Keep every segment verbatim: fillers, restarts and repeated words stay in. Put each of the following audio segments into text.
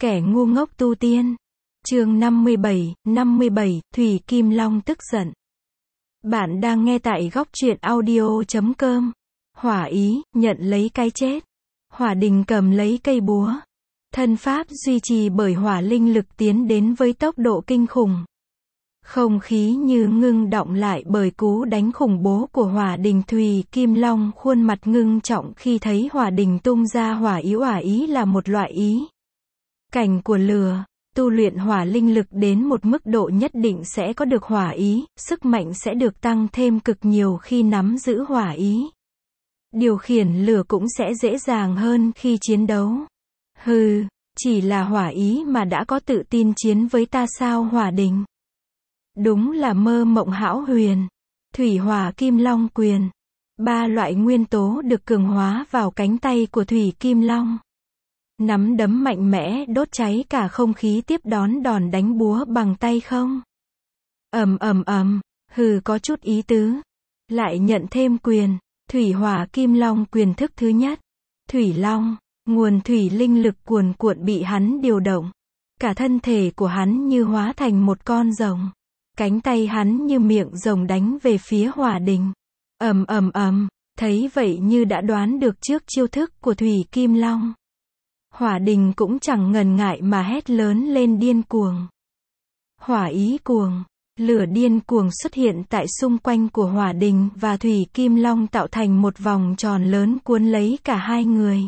Kẻ ngu ngốc tu tiên. Chương năm mươi bảy, năm mươi bảy, Thủy Kim Long tức giận. Bạn đang nghe tại góc truyện audio chấm com. Hỏa ý, nhận lấy cái chết. Hỏa đình cầm lấy cây búa. Thân pháp duy trì bởi hỏa linh lực tiến đến với tốc độ kinh khủng. Không khí như ngưng đọng lại bởi cú đánh khủng bố của hỏa đình. Thủy Kim Long khuôn mặt ngưng trọng khi thấy hỏa đình tung ra hỏa ý. Hỏa ý là một loại ý cảnh của lửa. Tu luyện hỏa linh lực đến một mức độ nhất định sẽ có được hỏa ý, sức mạnh sẽ được tăng thêm cực nhiều khi nắm giữ hỏa ý. Điều khiển lửa cũng sẽ dễ dàng hơn khi chiến đấu. Hừ, chỉ là hỏa ý mà đã có tự tin chiến với ta sao? Hỏa đình. Đúng là mơ mộng hão huyền. Thủy hỏa kim long quyền. Ba loại nguyên tố được cường hóa vào cánh tay của Thủy Kim Long. Nắm đấm mạnh mẽ đốt cháy cả không khí tiếp đón đòn đánh búa bằng tay không. Ầm ầm ầm, hừ có chút ý tứ. Lại nhận thêm quyền. Thủy hỏa kim long quyền thức thứ nhất. Thủy long, nguồn thủy linh lực cuồn cuộn bị hắn điều động. Cả thân thể của hắn như hóa thành một con rồng. Cánh tay hắn như miệng rồng đánh về phía hỏa đình. Ầm ầm ầm, thấy vậy như đã đoán được trước chiêu thức của Thủy Kim Long. Hỏa đình cũng chẳng ngần ngại mà hét lớn lên điên cuồng. Hỏa ý cuồng, lửa điên cuồng xuất hiện tại xung quanh của hỏa đình và Thủy Kim Long tạo thành một vòng tròn lớn cuốn lấy cả hai người.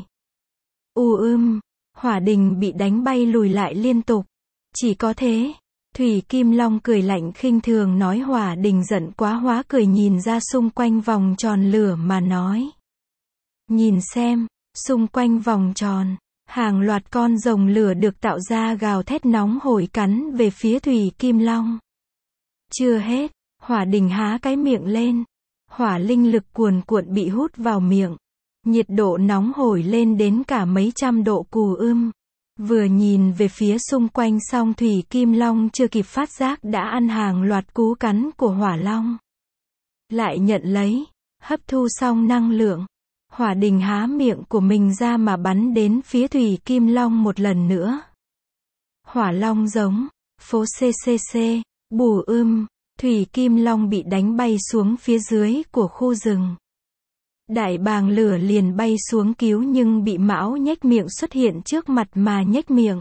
U ưm, hỏa đình bị đánh bay lùi lại liên tục. Chỉ có thế, Thủy Kim Long cười lạnh khinh thường nói. Hỏa đình giận quá hóa cười nhìn ra xung quanh vòng tròn lửa mà nói. Nhìn xem, xung quanh vòng tròn. Hàng loạt con rồng lửa được tạo ra gào thét nóng hổi cắn về phía Thủy Kim Long. Chưa hết, hỏa đình há cái miệng lên. Hỏa linh lực cuồn cuộn bị hút vào miệng. Nhiệt độ nóng hổi lên đến cả mấy trăm độ cù ưm. Vừa nhìn về phía xung quanh xong Thủy Kim Long chưa kịp phát giác đã ăn hàng loạt cú cắn của hỏa long. Lại nhận lấy, hấp thu xong năng lượng. Hỏa đình há miệng của mình ra mà bắn đến phía Thủy Kim Long một lần nữa. Hỏa long giống, phố ccc, bù ưm, Thủy Kim Long bị đánh bay xuống phía dưới của khu rừng. Đại bàng lửa liền bay xuống cứu nhưng bị Mão nhếch miệng xuất hiện trước mặt mà nhếch miệng.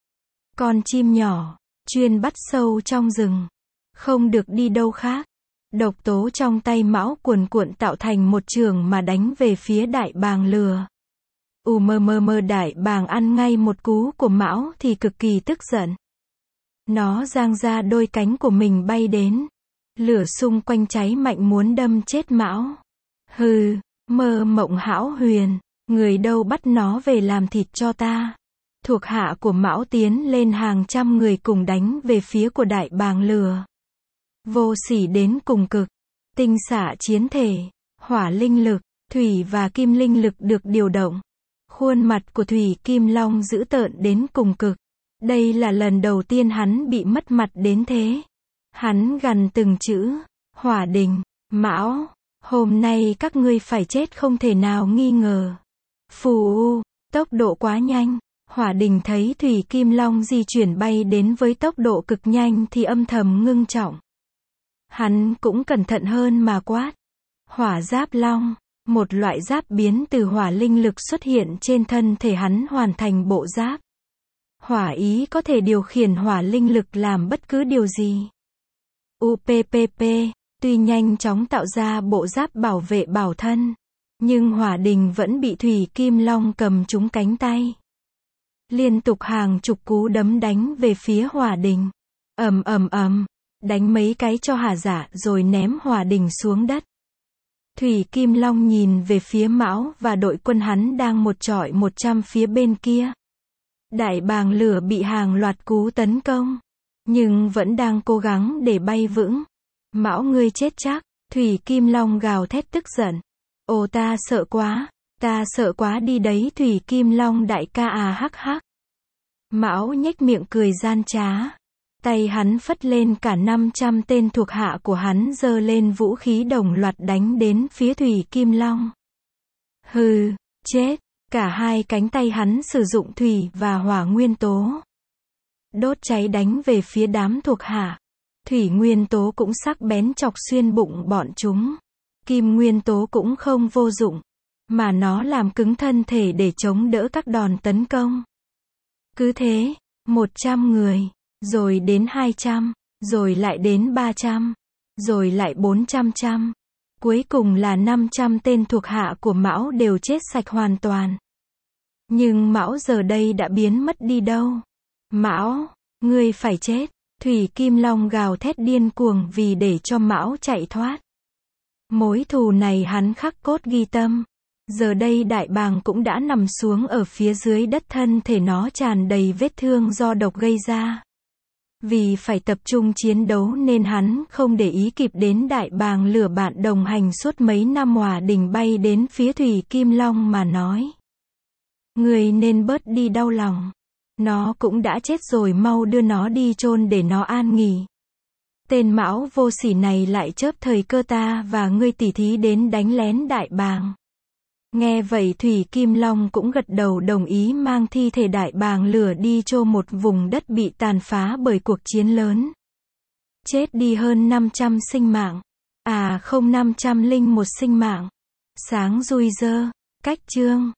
Con chim nhỏ, chuyên bắt sâu trong rừng, không được đi đâu khác. Độc tố trong tay Mão cuồn cuộn tạo thành một trường mà đánh về phía đại bàng lừa. U mơ mơ mơ đại bàng ăn ngay một cú của Mão thì cực kỳ tức giận. Nó giang ra đôi cánh của mình bay đến. Lửa xung quanh cháy mạnh muốn đâm chết Mão. Hừ, mơ mộng hão huyền, người đâu bắt nó về làm thịt cho ta. Thuộc hạ của Mão tiến lên hàng trăm người cùng đánh về phía của đại bàng lừa. Vô sỉ đến cùng cực. Tinh xạ chiến thể, hỏa linh lực, thủy và kim linh lực được điều động. Khuôn mặt của Thủy Kim Long dữ tợn đến cùng cực. Đây là lần đầu tiên hắn bị mất mặt đến thế. Hắn gằn từng chữ. Hỏa đình, Mão, hôm nay các ngươi phải chết không thể nào nghi ngờ. Phù u, tốc độ quá nhanh. Hỏa đình thấy Thủy Kim Long di chuyển bay đến với tốc độ cực nhanh thì âm thầm ngưng trọng. Hắn cũng cẩn thận hơn mà quát. Hỏa giáp long, một loại giáp biến từ hỏa linh lực xuất hiện trên thân thể hắn hoàn thành bộ giáp. Hỏa ý có thể điều khiển hỏa linh lực làm bất cứ điều gì. u pê pê pê, tuy nhanh chóng tạo ra bộ giáp bảo vệ bảo thân, nhưng hỏa đình vẫn bị Thủy Kim Long cầm trúng cánh tay. Liên tục hàng chục cú đấm đánh về phía hỏa đình. Ầm ầm ầm. Đánh mấy cái cho hả dạ rồi ném hỏa đình xuống đất. Thủy Kim Long nhìn về phía Mão và đội quân hắn đang một chọi một trăm phía bên kia. Đại bàng lửa bị hàng loạt cú tấn công, nhưng vẫn đang cố gắng để bay vững. Mão ngươi chết chắc, Thủy Kim Long gào thét tức giận. Ồ ta sợ quá, ta sợ quá đi đấy Thủy Kim Long đại ca à hắc hắc. Mão nhếch miệng cười gian trá. Tay hắn phất lên cả năm trăm tên thuộc hạ của hắn giơ lên vũ khí đồng loạt đánh đến phía Thủy Kim Long. Hừ, chết, Cả hai cánh tay hắn sử dụng thủy và hỏa nguyên tố. Đốt cháy đánh về phía đám thuộc hạ. Thủy nguyên tố cũng sắc bén chọc xuyên bụng bọn chúng. Kim nguyên tố cũng không vô dụng, mà nó làm cứng thân thể để chống đỡ các đòn tấn công. Cứ thế, một trăm người, rồi đến hai trăm, rồi lại đến ba trăm, rồi lại bốn trăm trăm. Cuối cùng là năm trăm tên thuộc hạ của Mão đều chết sạch hoàn toàn. Nhưng Mão giờ đây đã biến mất đi đâu. Mão, ngươi phải chết. Thủy Kim Long gào thét điên cuồng vì để cho Mão chạy thoát. Mối thù này hắn khắc cốt ghi tâm. Giờ đây đại bàng cũng đã nằm xuống ở phía dưới đất, thân thể nó tràn đầy vết thương do độc gây ra. Vì phải tập trung chiến đấu nên hắn không để ý kịp đến đại bàng lửa bạn đồng hành suốt mấy năm hòa đình bay đến phía Thủy Kim Long mà nói. Người nên bớt đi đau lòng. Nó cũng đã chết rồi, mau đưa nó đi chôn để nó an nghỉ. Tên Mão vô sỉ này lại chớp thời cơ ta và ngươi tỉ thí đến đánh lén đại bàng. Nghe vậy Thủy Kim Long cũng gật đầu đồng ý, mang thi thể đại bàng lửa đi chôn một vùng đất bị tàn phá bởi cuộc chiến lớn. Chết đi hơn năm trăm sinh mạng. À không, năm trăm linh một sinh mạng. Sáng rui rơ. Cách chương